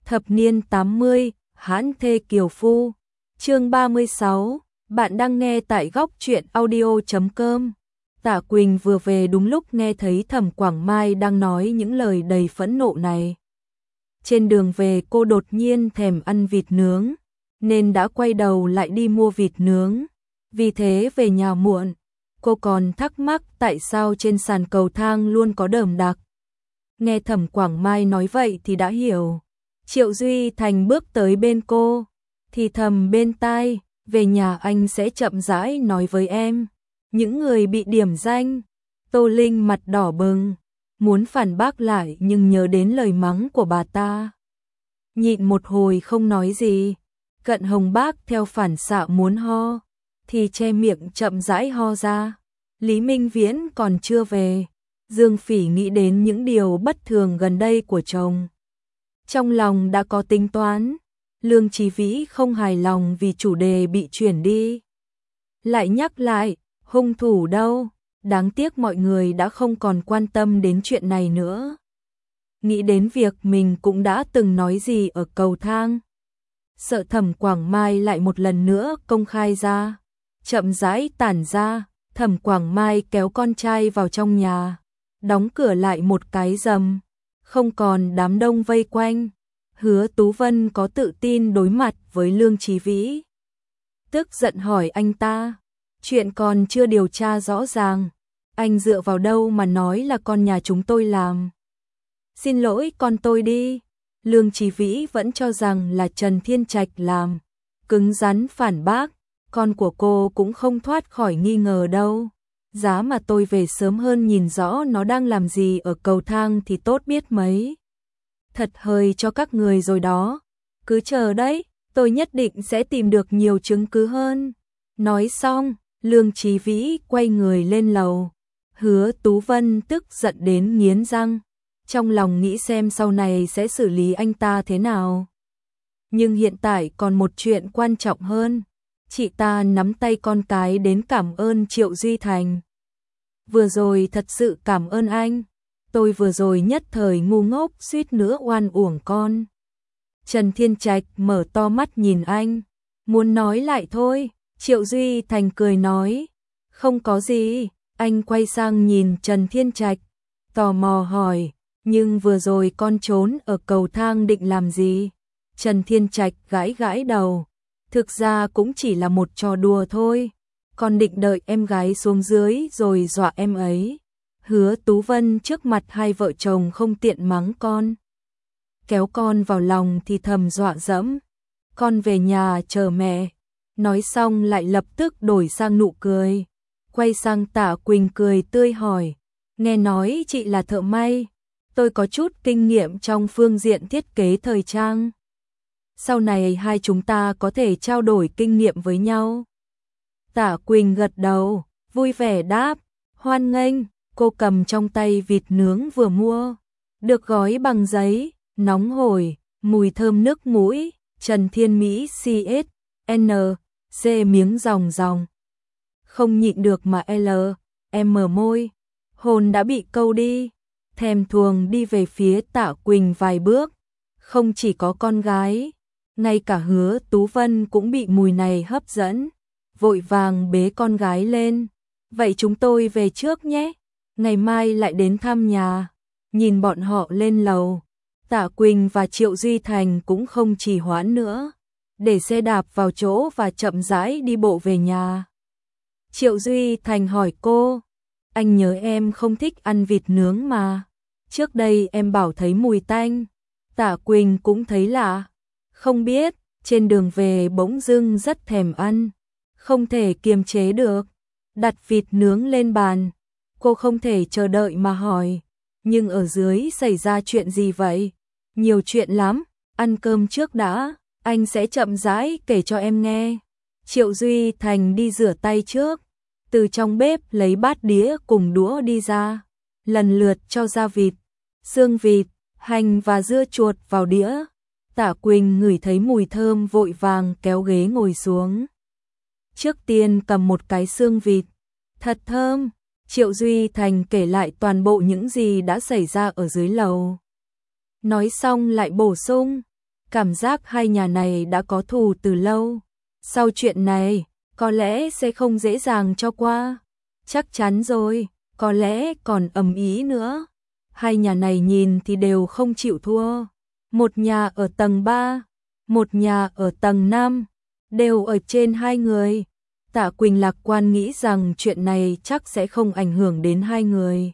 Thập niên 80, hãn thê kiều phu. Chương 36, bạn đang nghe tại góc truyện audio.com. Tạ Quỳnh vừa về đúng lúc nghe thấy Thẩm Quảng Mai đang nói những lời đầy phẫn nộ này. Trên đường về cô đột nhiên thèm ăn vịt nướng, nên đã quay đầu lại đi mua vịt nướng. Vì thế về nhà muộn, cô còn thắc mắc tại sao trên sàn cầu thang luôn có đờm đặc. Nghe Thẩm Quảng Mai nói vậy thì đã hiểu. Triệu Duy Thành bước tới bên cô, thì thầm bên tai, về nhà anh sẽ chậm rãi nói với em. Những người bị điểm danh. Tô Linh mặt đỏ bừng, muốn phản bác lại nhưng nhớ đến lời mắng của bà ta. Nhịn một hồi không nói gì. Cận Hồng Bác theo phản xạ muốn ho, thì che miệng chậm rãi ho ra. Lý Minh Viễn còn chưa về. Dương Phỉ nghĩ đến những điều bất thường gần đây của chồng. Trong lòng đã có tính toán. Lương Chí Vĩ không hài lòng vì chủ đề bị chuyển đi. Lại nhắc lại, hung thủ đâu? Đáng tiếc mọi người đã không còn quan tâm đến chuyện này nữa. Nghĩ đến việc mình cũng đã từng nói gì ở cầu thang. Sợ Thẩm Quảng Mai lại một lần nữa công khai ra. Chậm rãi tản ra, Thẩm Quảng Mai kéo con trai vào trong nhà, đóng cửa lại một cái rầm. Không còn đám đông vây quanh. Hứa Tú Vân có tự tin đối mặt với Lương Chí Vĩ. Tức giận hỏi anh ta, chuyện còn chưa điều tra rõ ràng, anh dựa vào đâu mà nói là con nhà chúng tôi làm? Xin lỗi con tôi đi. Lương Chí Vĩ vẫn cho rằng là Trần Thiên Trạch làm, cứng rắn phản bác, con của cô cũng không thoát khỏi nghi ngờ đâu. Giá mà tôi về sớm hơn nhìn rõ nó đang làm gì ở cầu thang thì tốt biết mấy. Thật hời cho các người rồi đó. Cứ chờ đấy, tôi nhất định sẽ tìm được nhiều chứng cứ hơn. Nói xong, Lương Chí Vĩ quay người lên lầu. Hứa Tú Vân tức giận đến nghiến răng, trong lòng nghĩ xem sau này sẽ xử lý anh ta thế nào. Nhưng hiện tại còn một chuyện quan trọng hơn. Chị ta nắm tay con cái đến cảm ơn Triệu Duy Thành. Vừa rồi thật sự cảm ơn anh. Tôi vừa rồi nhất thời ngu ngốc suýt nữa oan uổng con. Trần Thiên Trạch mở to mắt nhìn anh. Muốn nói lại thôi. Triệu Duy Thành cười nói. Không có gì. Anh quay sang nhìn Trần Thiên Trạch, tò mò hỏi. Nhưng vừa rồi con trốn ở cầu thang định làm gì? Trần Thiên Trạch gãi gãi đầu. Thực ra cũng chỉ là một trò đùa thôi. Con định đợi em gái xuống dưới rồi dọa em ấy. Hứa Tú Vân trước mặt hai vợ chồng không tiện mắng con. Kéo con vào lòng thì thầm dọa dẫm. Con về nhà chờ mẹ. Nói xong lại lập tức đổi sang nụ cười. Quay sang Tạ Quỳnh cười tươi hỏi. Nghe nói chị là thợ may. Tôi có chút kinh nghiệm trong phương diện thiết kế thời trang. Sau này hai chúng ta có thể trao đổi kinh nghiệm với nhau. Tạ Quỳnh gật đầu, vui vẻ đáp. Hoan nghênh. Cô cầm trong tay vịt nướng vừa mua, được gói bằng giấy, nóng hổi, mùi thơm nước mũi. Trần Thiên Mỹ CSN C miếng ròng ròng. Không nhịn được mà mở môi. Hồn đã bị câu đi. Thèm thuồng đi về phía Tạ Quỳnh vài bước. Không chỉ có con gái, ngay cả Hứa Tú Vân cũng bị mùi này hấp dẫn. Vội vàng bế con gái lên. Vậy chúng tôi về trước nhé. Ngày mai lại đến thăm nhà. Nhìn bọn họ lên lầu, Tạ Quỳnh và Triệu Duy Thành cũng không trì hoãn nữa, để xe đạp vào chỗ và chậm rãi đi bộ về nhà. Triệu Duy Thành hỏi cô, anh nhớ em không thích ăn vịt nướng mà. Trước đây em bảo thấy mùi tanh. Tạ Quỳnh cũng thấy lạ. Không biết, trên đường về bỗng dưng rất thèm ăn. Không thể kiềm chế được. Đặt vịt nướng lên bàn. Cô không thể chờ đợi mà hỏi. Nhưng ở dưới xảy ra chuyện gì vậy? Nhiều chuyện lắm. Ăn cơm trước đã. Anh sẽ chậm rãi kể cho em nghe. Triệu Duy Thành đi rửa tay trước. Từ trong bếp lấy bát đĩa cùng đũa đi ra. Lần lượt cho gia vịt, xương vịt, hành và dưa chuột vào đĩa. Tạ Quỳnh ngửi thấy mùi thơm vội vàng kéo ghế ngồi xuống. Trước tiên cầm một cái xương vịt. Thật thơm. Triệu Duy Thành kể lại toàn bộ những gì đã xảy ra ở dưới lầu. Nói xong lại bổ sung, cảm giác hai nhà này đã có thù từ lâu. Sau chuyện này, có lẽ sẽ không dễ dàng cho qua. Chắc chắn rồi, có lẽ còn ầm ĩ nữa. Hai nhà này nhìn thì đều không chịu thua. Một nhà ở tầng 3, một nhà ở tầng 5, đều ở trên hai người. Tạ Quỳnh lạc quan nghĩ rằng chuyện này chắc sẽ không ảnh hưởng đến hai người.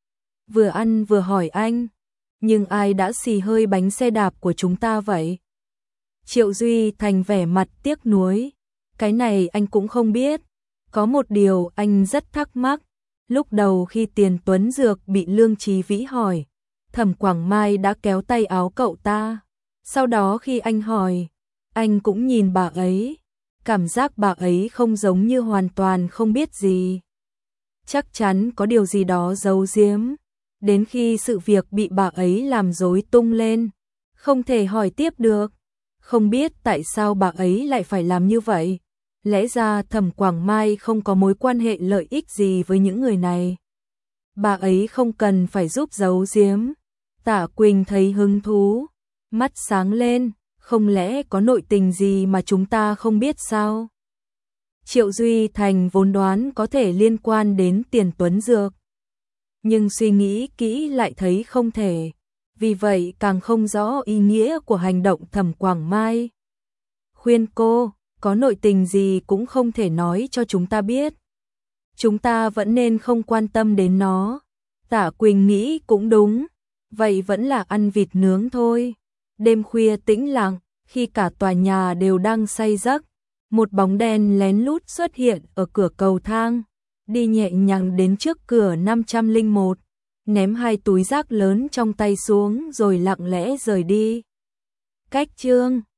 Vừa ăn vừa hỏi anh, nhưng ai đã xì hơi bánh xe đạp của chúng ta vậy? Triệu Duy Thành vẻ mặt tiếc nuối. Cái này anh cũng không biết. Có một điều anh rất thắc mắc. Lúc đầu khi Tiền Tuấn Dược bị Lương Chí Vĩ hỏi, Thẩm Quảng Mai đã kéo tay áo cậu ta. Sau đó khi anh hỏi, anh cũng nhìn bà ấy. Cảm giác bà ấy không giống như hoàn toàn không biết gì. Chắc chắn có điều gì đó giấu giếm. Đến khi sự việc bị bà ấy làm rối tung lên, không thể hỏi tiếp được. Không biết tại sao bà ấy lại phải làm như vậy. Lẽ ra Thẩm Quảng Mai không có mối quan hệ lợi ích gì với những người này. Bà ấy không cần phải giúp giấu giếm. Tạ Quỳnh thấy hứng thú, mắt sáng lên, không lẽ có nội tình gì mà chúng ta không biết sao? Triệu Duy Thành vốn đoán có thể liên quan đến Tiền Tuấn Dược, nhưng suy nghĩ kỹ lại thấy không thể. Vì vậy càng không rõ ý nghĩa của hành động Thẩm Quảng Mai. Khuyên cô, có nội tình gì cũng không thể nói cho chúng ta biết. Chúng ta vẫn nên không quan tâm đến nó. Tạ Quỳnh nghĩ cũng đúng, vậy vẫn là ăn vịt nướng thôi. Đêm khuya tĩnh lặng, khi cả tòa nhà đều đang say giấc, một bóng đen lén lút xuất hiện ở cửa cầu thang, đi nhẹ nhàng đến trước cửa 501, ném hai túi rác lớn trong tay xuống rồi lặng lẽ rời đi. Cách chương